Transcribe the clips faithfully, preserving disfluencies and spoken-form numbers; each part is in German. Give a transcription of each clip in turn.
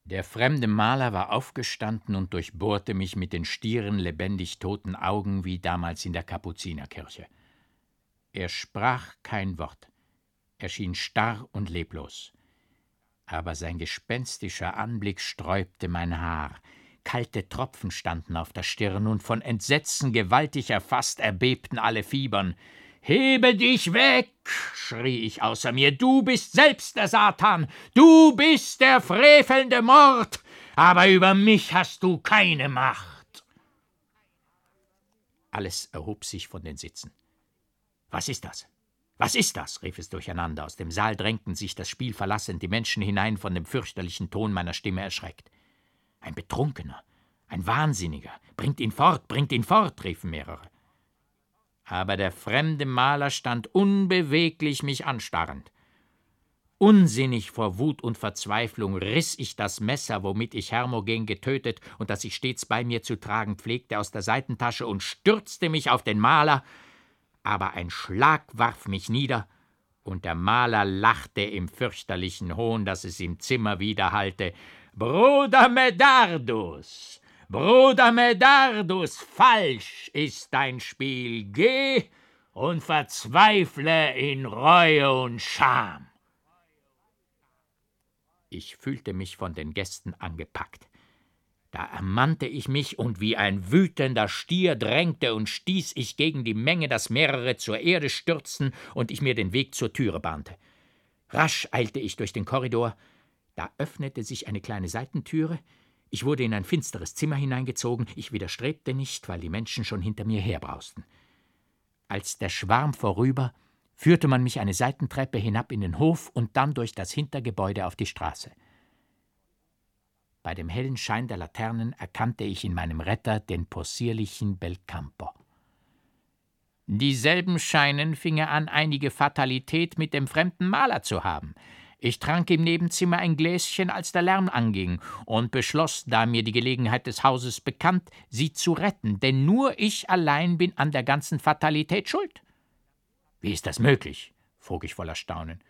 Der fremde Maler war aufgestanden und durchbohrte mich mit den stieren, lebendig toten Augen wie damals in der Kapuzinerkirche. Er sprach kein Wort. Er schien starr und leblos. Aber sein gespenstischer Anblick sträubte mein Haar. Kalte Tropfen standen auf der Stirn, und von Entsetzen gewaltig erfasst erbebten alle Fibern. »Hebe dich weg«, schrie ich außer mir, »du bist selbst der Satan, du bist der frevelnde Mord, aber über mich hast du keine Macht.« Alles erhob sich von den Sitzen. »Was ist das? Was ist das?« rief es durcheinander. Aus dem Saal drängten sich, das Spiel verlassend, die Menschen hinein, von dem fürchterlichen Ton meiner Stimme erschreckt. »Ein Betrunkener, ein Wahnsinniger, bringt ihn fort, bringt ihn fort«, riefen mehrere. Aber der fremde Maler stand unbeweglich mich anstarrend. Unsinnig vor Wut und Verzweiflung riss ich das Messer, womit ich Hermogen getötet und das ich stets bei mir zu tragen pflegte, aus der Seitentasche und stürzte mich auf den Maler, aber ein Schlag warf mich nieder, und der Maler lachte im fürchterlichen Hohn, dass es im Zimmer widerhallte. »Bruder Medardus! Bruder Medardus, falsch ist dein Spiel. Geh und verzweifle in Reue und Scham.« Ich fühlte mich von den Gästen angepackt. Da ermannte ich mich, und wie ein wütender Stier drängte und stieß ich gegen die Menge, dass mehrere zur Erde stürzten und ich mir den Weg zur Türe bahnte. Rasch eilte ich durch den Korridor. Da öffnete sich eine kleine Seitentüre. Ich wurde in ein finsteres Zimmer hineingezogen. Ich widerstrebte nicht, weil die Menschen schon hinter mir herbrausten. Als der Schwarm vorüber, führte man mich eine Seitentreppe hinab in den Hof und dann durch das Hintergebäude auf die Straße. Bei dem hellen Schein der Laternen erkannte ich in meinem Retter den possierlichen Belcampo. Dieselben scheinen, fing er an, einige Fatalität mit dem fremden Maler zu haben. Ich trank im Nebenzimmer ein Gläschen, als der Lärm anging, und beschloss, da mir die Gelegenheit des Hauses bekannt, sie zu retten, denn nur ich allein bin an der ganzen Fatalität schuld. »Wie ist das möglich?« frug ich voller Staunen.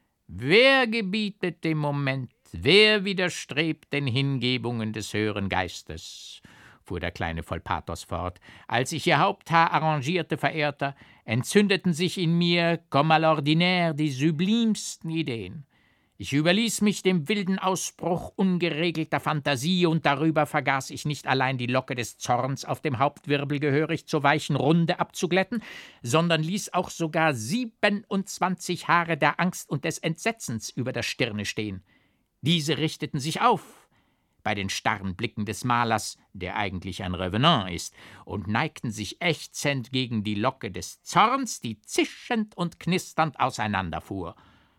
»Wer gebietet dem Moment, wer widerstrebt den Hingebungen des höheren Geistes?« fuhr der Kleine voll Pathos fort. »Als ich Ihr Haupthaar arrangierte, Verehrter, entzündeten sich in mir, comme à l'ordinaire, die sublimsten Ideen. Ich überließ mich dem wilden Ausbruch ungeregelter Fantasie, und darüber vergaß ich nicht allein die Locke des Zorns auf dem Hauptwirbel gehörig zur weichen Runde abzuglätten, sondern ließ auch sogar siebenundzwanzig Haare der Angst und des Entsetzens über der Stirne stehen. Diese richteten sich auf bei den starren Blicken des Malers, der eigentlich ein Revenant ist, und neigten sich ächzend gegen die Locke des Zorns, die zischend und knisternd auseinanderfuhr.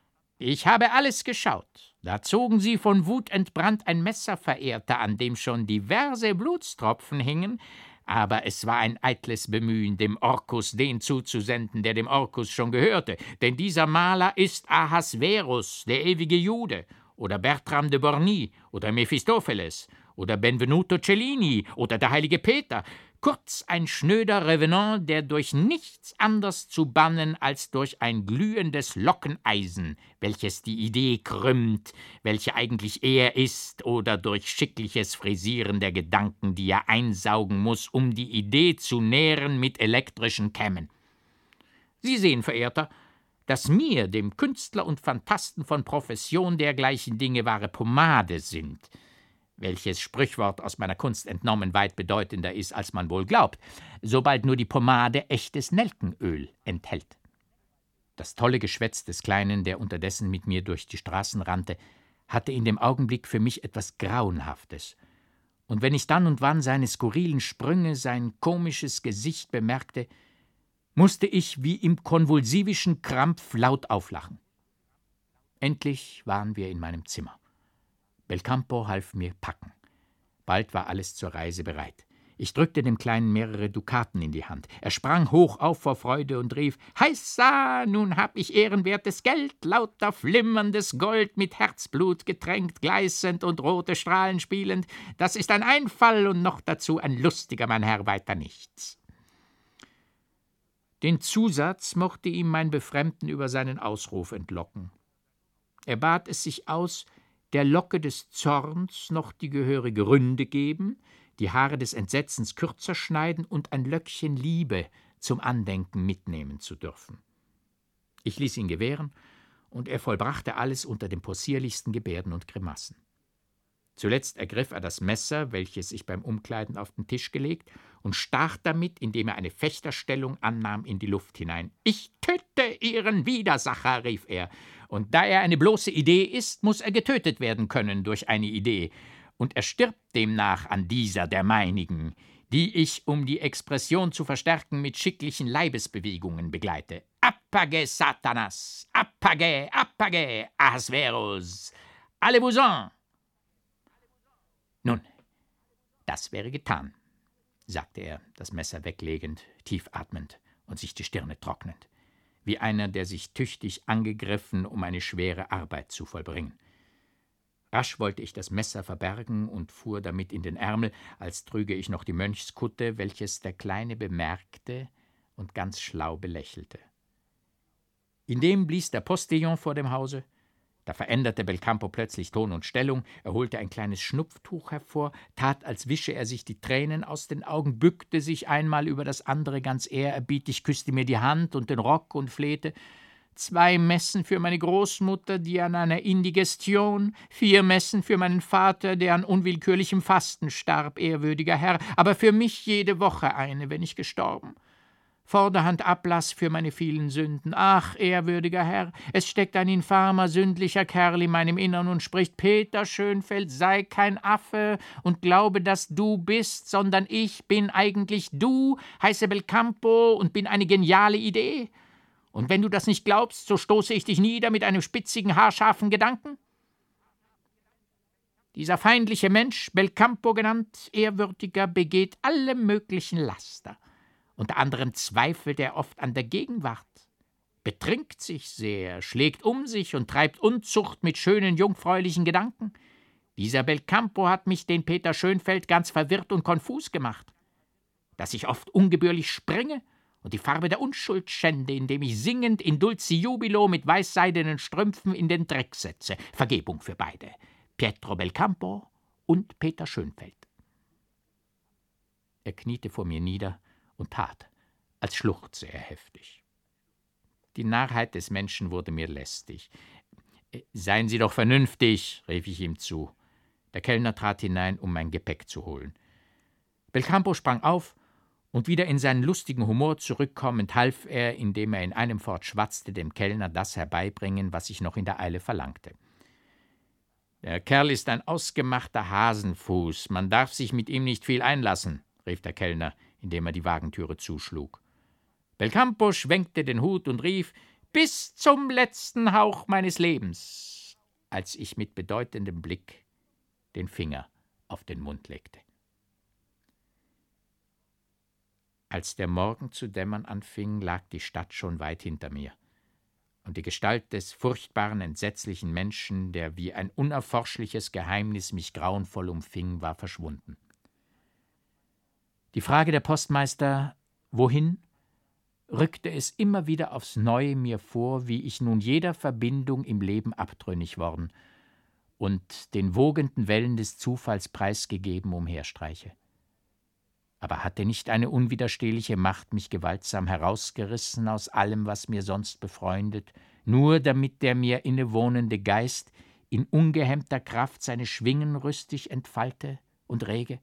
Ich habe alles geschaut. Da zogen sie von Wut entbrannt ein Messer, Verehrter, an dem schon diverse Blutstropfen hingen, aber es war ein eitles Bemühen, dem Orkus den zuzusenden, der dem Orkus schon gehörte, denn dieser Maler ist Ahasverus, der ewige Jude, oder Bertram de Borny, oder Mephistopheles, oder Benvenuto Cellini, oder der heilige Peter, kurz ein schnöder Revenant, der durch nichts anders zu bannen als durch ein glühendes Lockeneisen, welches die Idee krümmt, welche eigentlich er ist, oder durch schickliches Frisieren der Gedanken, die er einsaugen muß, um die Idee zu nähren mit elektrischen Kämmen. Sie sehen, Verehrter, dass mir, dem Künstler und Phantasten von Profession, dergleichen Dinge wahre Pomade sind, welches Sprichwort aus meiner Kunst entnommen weit bedeutender ist, als man wohl glaubt, sobald nur die Pomade echtes Nelkenöl enthält. Das tolle Geschwätz des Kleinen, der unterdessen mit mir durch die Straßen rannte, hatte in dem Augenblick für mich etwas Grauenhaftes. Und wenn ich dann und wann seine skurrilen Sprünge, sein komisches Gesicht bemerkte, musste ich wie im konvulsivischen Krampf laut auflachen. Endlich waren wir in meinem Zimmer. Belcampo half mir packen. Bald war alles zur Reise bereit. Ich drückte dem Kleinen mehrere Dukaten in die Hand. Er sprang hoch auf vor Freude und rief: »Heisa, nun hab ich ehrenwertes Geld, lauter flimmerndes Gold, mit Herzblut getränkt, gleißend und rote Strahlen spielend. Das ist ein Einfall und noch dazu ein lustiger, mein Herr, weiter nichts.« Den Zusatz mochte ihm mein Befremden über seinen Ausruf entlocken. Er bat es sich aus, der Locke des Zorns noch die gehörige Ründe geben, die Haare des Entsetzens kürzer schneiden und ein Löckchen Liebe zum Andenken mitnehmen zu dürfen. Ich ließ ihn gewähren, und er vollbrachte alles unter den possierlichsten Gebärden und Grimassen. Zuletzt ergriff er das Messer, welches ich beim Umkleiden auf den Tisch gelegt, und stach damit, indem er eine Fechterstellung annahm, in die Luft hinein. »Ich töte Ihren Widersacher«, rief er, »und da er eine bloße Idee ist, muß er getötet werden können durch eine Idee, und er stirbt demnach an dieser der meinigen, die ich, um die Expression zu verstärken, mit schicklichen Leibesbewegungen begleite. Apage Satanas, apage, apage, Ahasverus, allez-vous-en!« »Nun, das wäre getan«, sagte er, das Messer weglegend, tief atmend und sich die Stirne trocknend, wie einer, der sich tüchtig angegriffen, um eine schwere Arbeit zu vollbringen. Rasch wollte ich das Messer verbergen und fuhr damit in den Ärmel, als trüge ich noch die Mönchskutte, welches der Kleine bemerkte und ganz schlau belächelte. Indem blies der Postillon vor dem Hause. Da veränderte Belcampo plötzlich Ton und Stellung, er holte ein kleines Schnupftuch hervor, tat, als wische er sich die Tränen aus den Augen, bückte sich einmal über das andere ganz ehrerbietig, küsste mir die Hand und den Rock und flehte: »Zwei Messen für meine Großmutter, die an einer Indigestion, vier Messen für meinen Vater, der an unwillkürlichem Fasten starb, ehrwürdiger Herr, aber für mich jede Woche eine, wenn ich gestorben. Vorderhand Ablass für meine vielen Sünden. Ach, ehrwürdiger Herr, es steckt ein infamer, sündlicher Kerl in meinem Innern und spricht: Peter Schönfeld, sei kein Affe und glaube, dass du bist, sondern ich bin eigentlich du, heiße Belcampo und bin eine geniale Idee. Und wenn du das nicht glaubst, so stoße ich dich nieder mit einem spitzigen, haarscharfen Gedanken. Dieser feindliche Mensch, Belcampo genannt, ehrwürdiger, begeht alle möglichen Laster. Unter anderem zweifelt er oft an der Gegenwart, betrinkt sich sehr, schlägt um sich und treibt Unzucht mit schönen, jungfräulichen Gedanken. Dieser Belcampo hat mich, den Peter Schönfeld, ganz verwirrt und konfus gemacht. Dass ich oft ungebührlich springe und die Farbe der Unschuld schände, indem ich singend in dulci jubilo mit weißseidenen Strümpfen in den Dreck setze. Vergebung für beide, Pietro Belcampo und Peter Schönfeld.« Er kniete vor mir nieder und tat, als schluchze er heftig. Die Narrheit des Menschen wurde mir lästig. »Seien Sie doch vernünftig«, rief ich ihm zu. Der Kellner trat hinein, um mein Gepäck zu holen. Belcampo sprang auf, und wieder in seinen lustigen Humor zurückkommend half er, indem er in einem Fort schwatzte, dem Kellner das herbeibringen, was ich noch in der Eile verlangte. »Der Kerl ist ein ausgemachter Hasenfuß, man darf sich mit ihm nicht viel einlassen«, rief der Kellner, indem er die Wagentüre zuschlug. Belcampo schwenkte den Hut und rief: »Bis zum letzten Hauch meines Lebens«, als ich mit bedeutendem Blick den Finger auf den Mund legte. Als der Morgen zu dämmern anfing, lag die Stadt schon weit hinter mir, und die Gestalt des furchtbaren, entsetzlichen Menschen, der wie ein unerforschliches Geheimnis mich grauenvoll umfing, war verschwunden. Die Frage der Postmeister, wohin, rückte es immer wieder aufs Neue mir vor, wie ich nun jeder Verbindung im Leben abtrünnig worden und den wogenden Wellen des Zufalls preisgegeben umherstreiche. Aber hatte nicht eine unwiderstehliche Macht mich gewaltsam herausgerissen aus allem, was mir sonst befreundet, nur damit der mir innewohnende Geist in ungehemmter Kraft seine Schwingen rüstig entfalte und rege?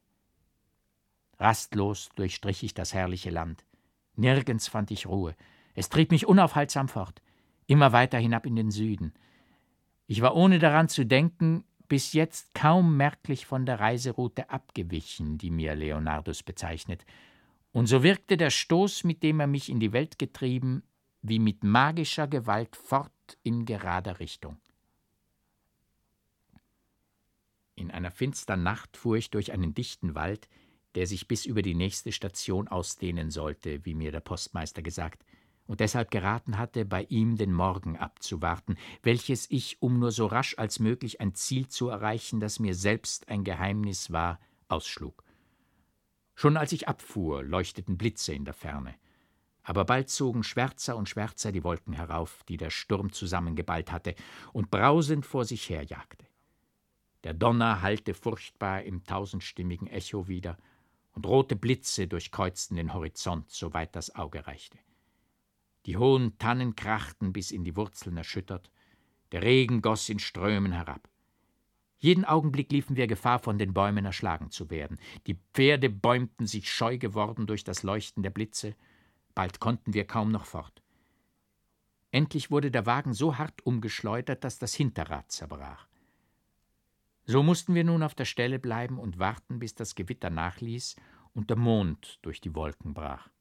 Rastlos durchstrich ich das herrliche Land. Nirgends fand ich Ruhe. Es trieb mich unaufhaltsam fort, immer weiter hinab in den Süden. Ich war, ohne daran zu denken, bis jetzt kaum merklich von der Reiseroute abgewichen, die mir Leonardus bezeichnet. Und so wirkte der Stoß, mit dem er mich in die Welt getrieben, wie mit magischer Gewalt fort in gerader Richtung. In einer finstern Nacht fuhr ich durch einen dichten Wald, der sich bis über die nächste Station ausdehnen sollte, wie mir der Postmeister gesagt, und deshalb geraten hatte, bei ihm den Morgen abzuwarten, welches ich, um nur so rasch als möglich ein Ziel zu erreichen, das mir selbst ein Geheimnis war, ausschlug. Schon als ich abfuhr, leuchteten Blitze in der Ferne, aber bald zogen schwärzer und schwärzer die Wolken herauf, die der Sturm zusammengeballt hatte und brausend vor sich herjagte. Der Donner hallte furchtbar im tausendstimmigen Echo wider, und rote Blitze durchkreuzten den Horizont, soweit das Auge reichte. Die hohen Tannen krachten bis in die Wurzeln erschüttert, der Regen goss in Strömen herab. Jeden Augenblick liefen wir Gefahr, von den Bäumen erschlagen zu werden. Die Pferde bäumten sich scheu geworden durch das Leuchten der Blitze, bald konnten wir kaum noch fort. Endlich wurde der Wagen so hart umgeschleudert, dass das Hinterrad zerbrach. So mussten wir nun auf der Stelle bleiben und warten, bis das Gewitter nachließ und der Mond durch die Wolken brach.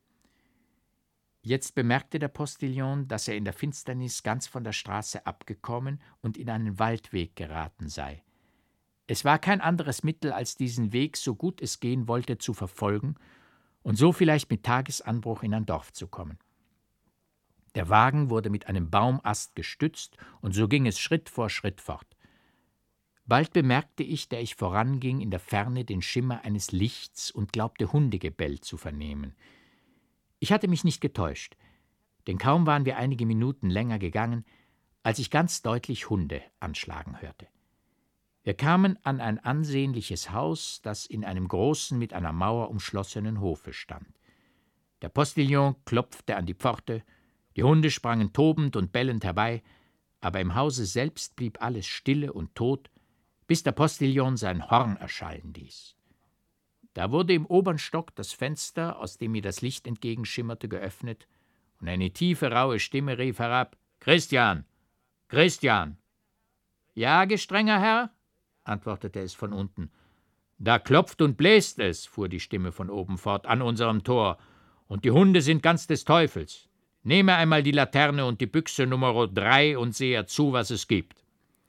Jetzt bemerkte der Postillon, dass er in der Finsternis ganz von der Straße abgekommen und in einen Waldweg geraten sei. Es war kein anderes Mittel, als diesen Weg, so gut es gehen wollte, zu verfolgen und so vielleicht mit Tagesanbruch in ein Dorf zu kommen. Der Wagen wurde mit einem Baumast gestützt, und so ging es Schritt vor Schritt fort. Bald bemerkte ich, der ich voranging, in der Ferne den Schimmer eines Lichts und glaubte Hundegebell zu vernehmen. Ich hatte mich nicht getäuscht, denn kaum waren wir einige Minuten länger gegangen, als ich ganz deutlich Hunde anschlagen hörte. Wir kamen an ein ansehnliches Haus, das in einem großen, mit einer Mauer umschlossenen Hofe stand. Der Postillon klopfte an die Pforte, die Hunde sprangen tobend und bellend herbei, aber im Hause selbst blieb alles stille und tot, bis der Postillon sein Horn erschallen ließ. Da wurde im oberen Stock das Fenster, aus dem mir das Licht entgegenschimmerte, geöffnet, und eine tiefe, raue Stimme rief herab: »Christian! Christian!« »Ja, gestrenger Herr?« antwortete es von unten. »Da klopft und bläst es«, fuhr die Stimme von oben fort, »an unserem Tor, und die Hunde sind ganz des Teufels. Nehme einmal die Laterne und die Büchse Nummer drei und sehe zu, was es gibt.«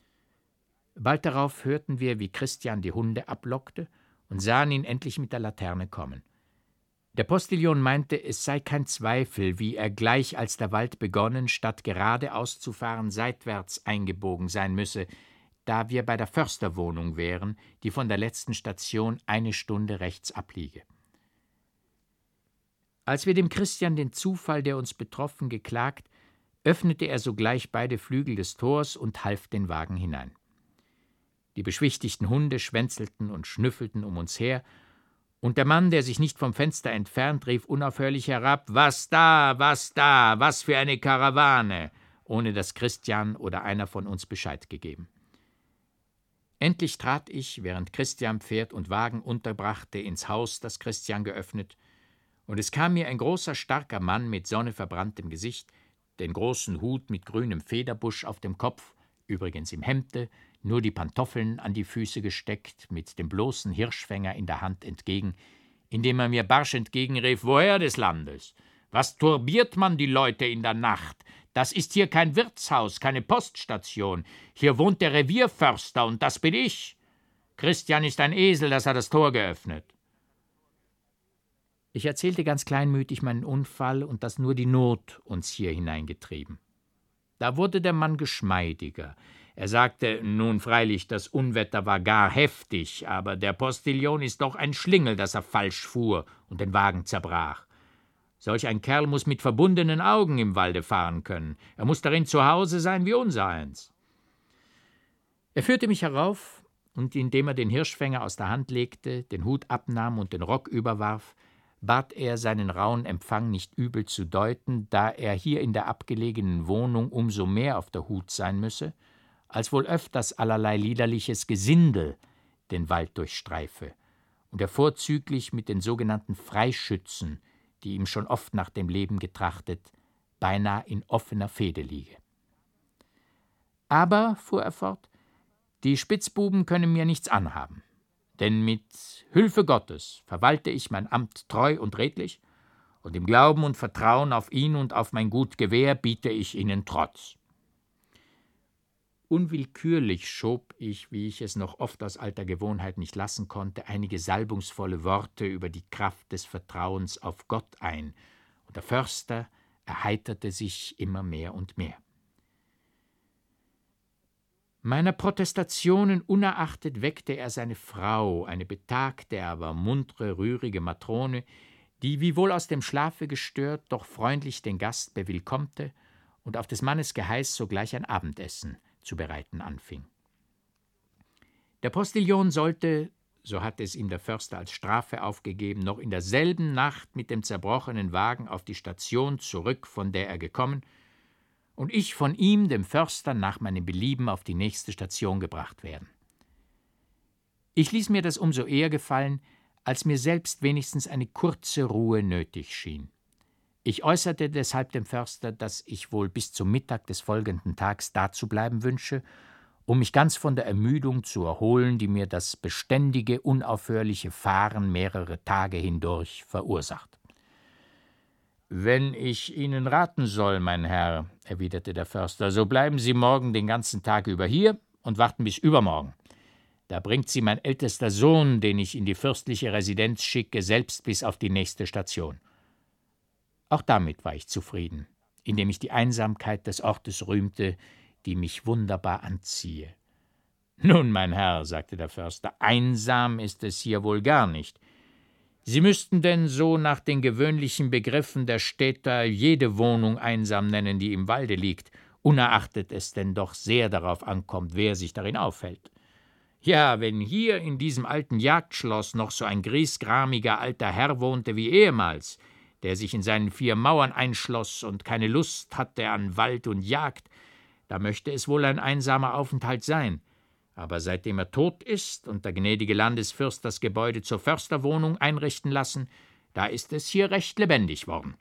Bald darauf hörten wir, wie Christian die Hunde ablockte, und sahen ihn endlich mit der Laterne kommen. Der Postillon meinte, es sei kein Zweifel, wie er gleich, als der Wald begonnen, statt geradeaus zu fahren, seitwärts eingebogen sein müsse, da wir bei der Försterwohnung wären, die von der letzten Station eine Stunde rechts abliege. Als wir dem Christian den Zufall, der uns betroffen, geklagt, öffnete er sogleich beide Flügel des Tors und half den Wagen hinein. Die beschwichtigten Hunde schwänzelten und schnüffelten um uns her, und der Mann, der sich nicht vom Fenster entfernt, rief unaufhörlich herab: »Was da, was da, was für eine Karawane!« ohne dass Christian oder einer von uns Bescheid gegeben. Endlich trat ich, während Christian Pferd und Wagen unterbrachte, ins Haus, das Christian geöffnet, und es kam mir ein großer, starker Mann mit sonneverbranntem Gesicht, den großen Hut mit grünem Federbusch auf dem Kopf, übrigens im Hemde, nur die Pantoffeln an die Füße gesteckt, mit dem bloßen Hirschfänger in der Hand entgegen, indem er mir barsch entgegenrief: »Woher des Landes? Was turbiert man die Leute in der Nacht? Das ist hier kein Wirtshaus, keine Poststation. Hier wohnt der Revierförster, und das bin ich. Christian ist ein Esel, das hat das Tor geöffnet.« Ich erzählte ganz kleinmütig meinen Unfall und dass nur die Not uns hier hineingetrieben. Da wurde der Mann geschmeidiger. Er sagte: »Nun freilich, das Unwetter war gar heftig, aber der Postillon ist doch ein Schlingel, dass er falsch fuhr und den Wagen zerbrach. Solch ein Kerl muß mit verbundenen Augen im Walde fahren können. Er muß darin zu Hause sein wie unsereins.« Er führte mich herauf, und indem er den Hirschfänger aus der Hand legte, den Hut abnahm und den Rock überwarf, bat er, seinen rauen Empfang nicht übel zu deuten, da er hier in der abgelegenen Wohnung umso mehr auf der Hut sein müsse, als wohl öfters allerlei liederliches Gesindel den Wald durchstreife und er vorzüglich mit den sogenannten Freischützen, die ihm schon oft nach dem Leben getrachtet, beinahe in offener Fehde liege. »Aber«, fuhr er fort, »die Spitzbuben können mir nichts anhaben, denn mit Hülfe Gottes verwalte ich mein Amt treu und redlich, und im Glauben und Vertrauen auf ihn und auf mein gut Gewehr biete ich ihnen Trotz.« Unwillkürlich schob ich, wie ich es noch oft aus alter Gewohnheit nicht lassen konnte, einige salbungsvolle Worte über die Kraft des Vertrauens auf Gott ein, und der Förster erheiterte sich immer mehr und mehr. Meiner Protestationen unerachtet weckte er seine Frau, eine betagte, aber muntre, rührige Matrone, die, wiewohl aus dem Schlafe gestört, doch freundlich den Gast bewillkommte und auf des Mannes Geheiß sogleich ein Abendessen zu bereiten anfing. Der Postillon sollte, so hatte es ihm der Förster als Strafe aufgegeben, noch in derselben Nacht mit dem zerbrochenen Wagen auf die Station zurück, von der er gekommen, und ich von ihm, dem Förster, nach meinem Belieben auf die nächste Station gebracht werden. Ich ließ mir das umso eher gefallen, als mir selbst wenigstens eine kurze Ruhe nötig schien. Ich äußerte deshalb dem Förster, dass ich wohl bis zum Mittag des folgenden Tags dazubleiben wünsche, um mich ganz von der Ermüdung zu erholen, die mir das beständige, unaufhörliche Fahren mehrere Tage hindurch verursacht. »Wenn ich Ihnen raten soll, mein Herr«, erwiderte der Förster, »so bleiben Sie morgen den ganzen Tag über hier und warten bis übermorgen. Da bringt Sie mein ältester Sohn, den ich in die fürstliche Residenz schicke, selbst bis auf die nächste Station.« Auch damit war ich zufrieden, indem ich die Einsamkeit des Ortes rühmte, die mich wunderbar anziehe. »Nun, mein Herr«, sagte der Förster, »einsam ist es hier wohl gar nicht. Sie müssten denn so nach den gewöhnlichen Begriffen der Städter jede Wohnung einsam nennen, die im Walde liegt, unerachtet es denn doch sehr darauf ankommt, wer sich darin aufhält. Ja, wenn hier in diesem alten Jagdschloss noch so ein griesgramiger alter Herr wohnte wie ehemals, der sich in seinen vier Mauern einschloss und keine Lust hatte an Wald und Jagd, da möchte es wohl ein einsamer Aufenthalt sein. Aber seitdem er tot ist und der gnädige Landesfürst das Gebäude zur Försterwohnung einrichten lassen, da ist es hier recht lebendig worden.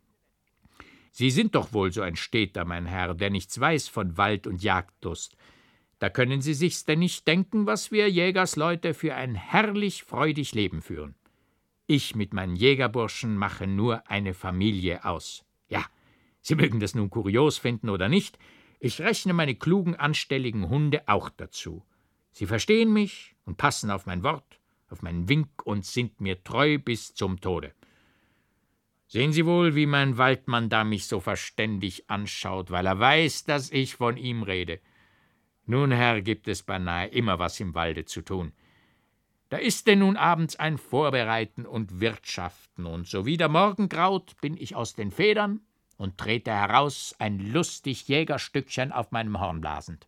Sie sind doch wohl so ein Städter, mein Herr, der nichts weiß von Wald- und Jagdlust. Da können Sie sich's denn nicht denken, was wir Jägersleute für ein herrlich freudig Leben führen. Ich mit meinen Jägerburschen mache nur eine Familie aus. Ja, Sie mögen das nun kurios finden oder nicht, ich rechne meine klugen, anstelligen Hunde auch dazu. Sie verstehen mich und passen auf mein Wort, auf meinen Wink und sind mir treu bis zum Tode. Sehen Sie wohl, wie mein Waldmann da mich so verständig anschaut, weil er weiß, dass ich von ihm rede. Nun, Herr, gibt es beinahe immer was im Walde zu tun. Da ist denn nun abends ein Vorbereiten und Wirtschaften, und so wie der Morgen graut, bin ich aus den Federn und trete heraus, ein lustig Jägerstückchen auf meinem Horn blasend.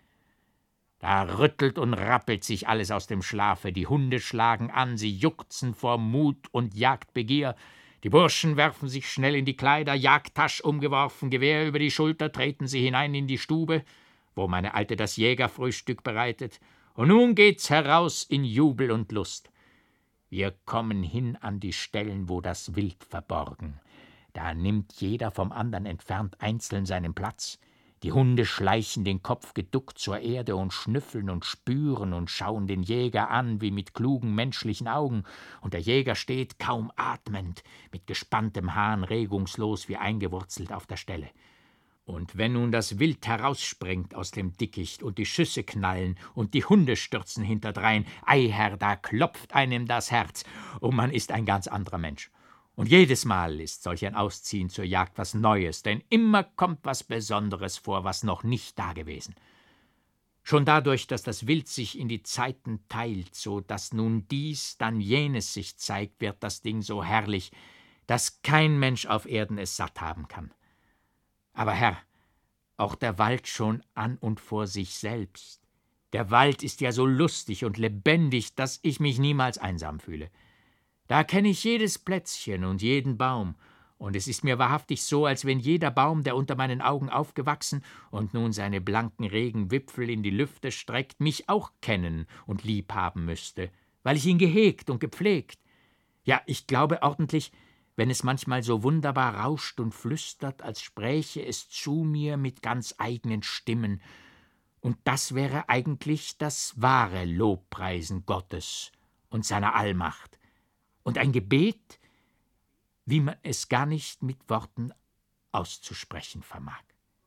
Da rüttelt und rappelt sich alles aus dem Schlafe, die Hunde schlagen an, sie juchzen vor Mut und Jagdbegier, die Burschen werfen sich schnell in die Kleider, Jagdtasch umgeworfen, Gewehr über die Schulter, treten sie hinein in die Stube, wo meine Alte das Jägerfrühstück bereitet, und nun geht's heraus in Jubel und Lust. Wir kommen hin an die Stellen, wo das Wild verborgen. Da nimmt jeder vom andern entfernt einzeln seinen Platz. Die Hunde schleichen den Kopf geduckt zur Erde und schnüffeln und spüren und schauen den Jäger an wie mit klugen menschlichen Augen, und der Jäger steht kaum atmend, mit gespanntem Hahn regungslos wie eingewurzelt auf der Stelle. Und wenn nun das Wild herausspringt aus dem Dickicht und die Schüsse knallen und die Hunde stürzen hinterdrein, ei Herr, da klopft einem das Herz, und man ist ein ganz anderer Mensch. Und jedes Mal ist solch ein Ausziehen zur Jagd was Neues, denn immer kommt was Besonderes vor, was noch nicht dagewesen. Schon dadurch, dass das Wild sich in die Zeiten teilt, so dass nun dies, dann jenes sich zeigt, wird das Ding so herrlich, dass kein Mensch auf Erden es satt haben kann. Aber Herr, auch der Wald schon an und vor sich selbst. Der Wald ist ja so lustig und lebendig, dass ich mich niemals einsam fühle. Da kenne ich jedes Plätzchen und jeden Baum, und es ist mir wahrhaftig so, als wenn jeder Baum, der unter meinen Augen aufgewachsen und nun seine blanken Regenwipfel in die Lüfte streckt, mich auch kennen und lieb haben müsste, weil ich ihn gehegt und gepflegt. Ja, ich glaube ordentlich, wenn es manchmal so wunderbar rauscht und flüstert, als spräche es zu mir mit ganz eigenen Stimmen, und das wäre eigentlich das wahre Lobpreisen Gottes und seiner Allmacht. Und ein Gebet, wie man es gar nicht mit Worten auszusprechen vermag.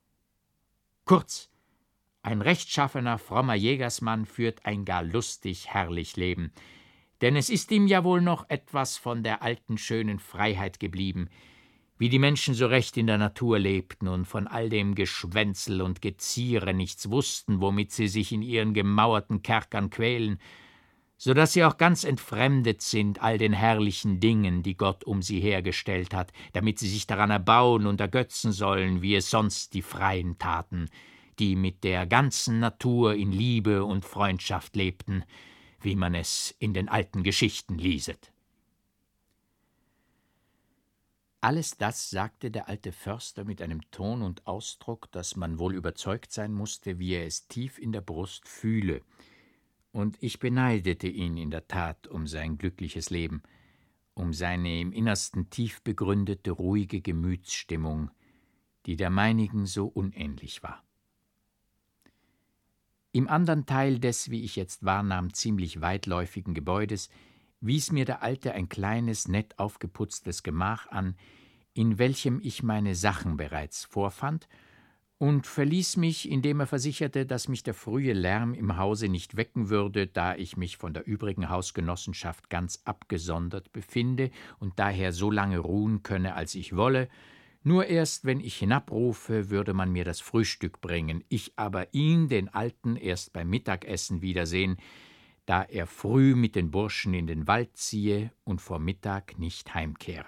Kurz, ein rechtschaffener, frommer Jägersmann führt ein gar lustig, herrlich Leben, denn es ist ihm ja wohl noch etwas von der alten, schönen Freiheit geblieben, wie die Menschen so recht in der Natur lebten und von all dem Geschwänzel und Geziere nichts wussten, womit sie sich in ihren gemauerten Kerkern quälen, so dass sie auch ganz entfremdet sind all den herrlichen Dingen, die Gott um sie hergestellt hat, damit sie sich daran erbauen und ergötzen sollen, wie es sonst die Freien taten, die mit der ganzen Natur in Liebe und Freundschaft lebten, wie man es in den alten Geschichten lieset. Alles das sagte der alte Förster mit einem Ton und Ausdruck, dass man wohl überzeugt sein musste, wie er es tief in der Brust fühle, und ich beneidete ihn in der Tat um sein glückliches Leben, um seine im Innersten tief begründete, ruhige Gemütsstimmung, die der meinigen so unähnlich war. Im andern Teil des, wie ich jetzt wahrnahm, ziemlich weitläufigen Gebäudes wies mir der Alte ein kleines, nett aufgeputztes Gemach an, in welchem ich meine Sachen bereits vorfand, und verließ mich, indem er versicherte, dass mich der frühe Lärm im Hause nicht wecken würde, da ich mich von der übrigen Hausgenossenschaft ganz abgesondert befinde und daher so lange ruhen könne, als ich wolle. Nur erst, wenn ich hinabrufe, würde man mir das Frühstück bringen, ich aber ihn, den Alten, erst beim Mittagessen wiedersehen, da er früh mit den Burschen in den Wald ziehe und vor Mittag nicht heimkehre.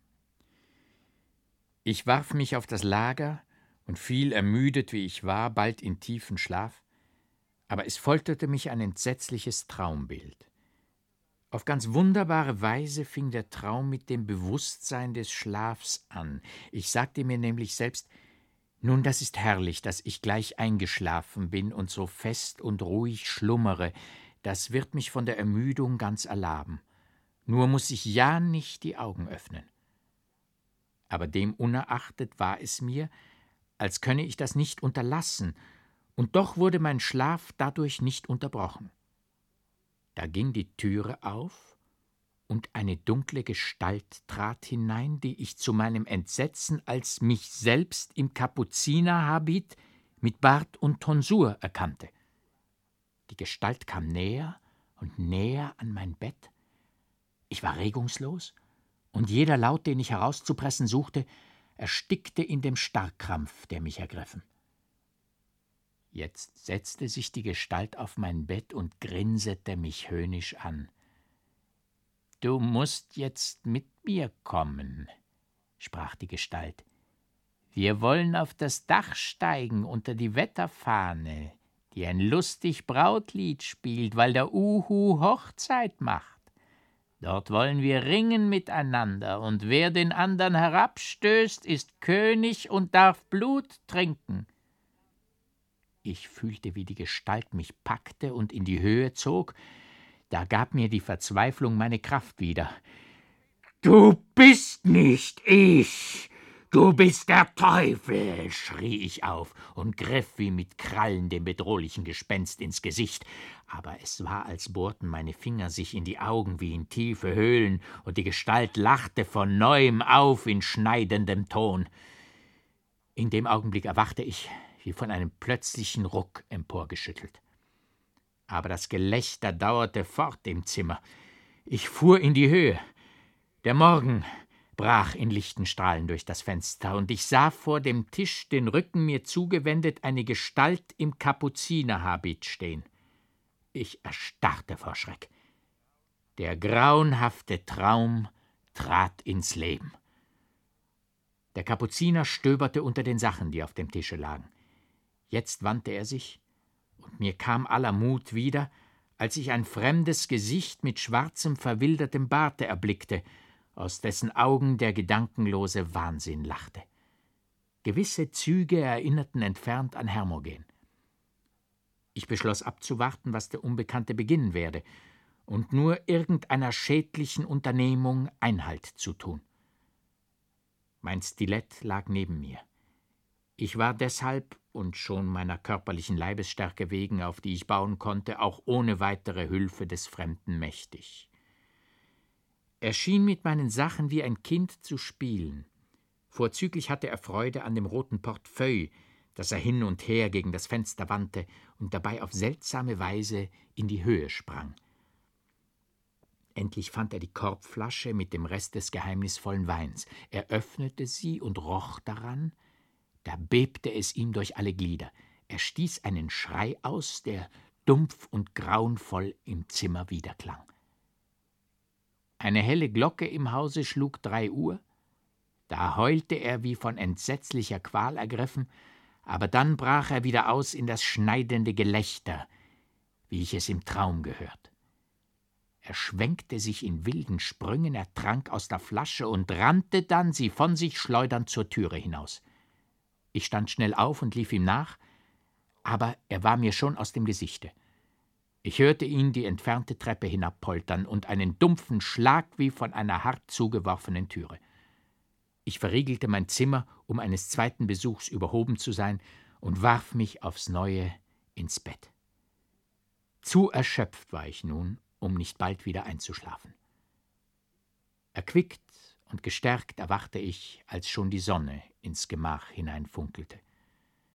Ich warf mich auf das Lager und fiel, ermüdet wie ich war, bald in tiefen Schlaf, aber es folterte mich ein entsetzliches Traumbild. Auf ganz wunderbare Weise fing der Traum mit dem Bewusstsein des Schlafs an. Ich sagte mir nämlich selbst, nun, das ist herrlich, dass ich gleich eingeschlafen bin und so fest und ruhig schlummere, das wird mich von der Ermüdung ganz erlaben. Nur muß ich ja nicht die Augen öffnen. Aber dem unerachtet war es mir, als könne ich das nicht unterlassen, und doch wurde mein Schlaf dadurch nicht unterbrochen. Da ging die Türe auf, und eine dunkle Gestalt trat hinein, die ich zu meinem Entsetzen als mich selbst im Kapuzinerhabit mit Bart und Tonsur erkannte. Die Gestalt kam näher und näher an mein Bett. Ich war regungslos, und jeder Laut, den ich herauszupressen suchte, erstickte in dem Starrkrampf, der mich ergriffen. Jetzt setzte sich die Gestalt auf mein Bett und grinsete mich höhnisch an. »Du mußt jetzt mit mir kommen«, sprach die Gestalt. »Wir wollen auf das Dach steigen unter die Wetterfahne, die ein lustig Brautlied spielt, weil der Uhu Hochzeit macht. Dort wollen wir ringen miteinander, und wer den andern herabstößt, ist König und darf Blut trinken.« Ich fühlte, wie die Gestalt mich packte und in die Höhe zog. Da gab mir die Verzweiflung meine Kraft wieder. »Du bist nicht ich! Du bist der Teufel«, schrie ich auf und griff wie mit Krallen dem bedrohlichen Gespenst ins Gesicht. Aber es war, als bohrten meine Finger sich in die Augen wie in tiefe Höhlen, und die Gestalt lachte von neuem auf in schneidendem Ton. In dem Augenblick erwachte ich, wie von einem plötzlichen Ruck emporgeschüttelt. Aber das Gelächter dauerte fort im Zimmer. Ich fuhr in die Höhe. Der Morgen brach in lichten Strahlen durch das Fenster, und ich sah vor dem Tisch, den Rücken mir zugewendet, eine Gestalt im Kapuzinerhabit stehen. Ich erstarrte vor Schreck. Der grauenhafte Traum trat ins Leben. Der Kapuziner stöberte unter den Sachen, die auf dem Tische lagen. Jetzt wandte er sich, und mir kam aller Mut wieder, als ich ein fremdes Gesicht mit schwarzem, verwildertem Barte erblickte, aus dessen Augen der gedankenlose Wahnsinn lachte. Gewisse Züge erinnerten entfernt an Hermogen. Ich beschloss abzuwarten, was der Unbekannte beginnen werde, und nur irgendeiner schädlichen Unternehmung Einhalt zu tun. Mein Stilett lag neben mir. Ich war deshalb, und schon meiner körperlichen Leibesstärke wegen, auf die ich bauen konnte, auch ohne weitere Hülfe des Fremden mächtig. Er schien mit meinen Sachen wie ein Kind zu spielen. Vorzüglich hatte er Freude an dem roten Portefeuille, das er hin und her gegen das Fenster wandte und dabei auf seltsame Weise in die Höhe sprang. Endlich fand er die Korbflasche mit dem Rest des geheimnisvollen Weins. Er öffnete sie und roch daran. Da bebte es ihm durch alle Glieder. Er stieß einen Schrei aus, der dumpf und grauenvoll im Zimmer widerklang. Eine helle Glocke im Hause schlug drei Uhr. Da heulte er wie von entsetzlicher Qual ergriffen, aber dann brach er wieder aus in das schneidende Gelächter, wie ich es im Traum gehört. Er schwenkte sich in wilden Sprüngen, er trank aus der Flasche und rannte dann, sie von sich schleudernd, zur Türe hinaus. Ich stand schnell auf und lief ihm nach, aber er war mir schon aus dem Gesichte. Ich hörte ihn die entfernte Treppe hinabpoltern und einen dumpfen Schlag wie von einer hart zugeworfenen Türe. Ich verriegelte mein Zimmer, um eines zweiten Besuchs überhoben zu sein, und warf mich aufs Neue ins Bett. Zu erschöpft war ich nun, um nicht bald wieder einzuschlafen. Erquickt und gestärkt erwachte ich, als schon die Sonne ins Gemach hineinfunkelte.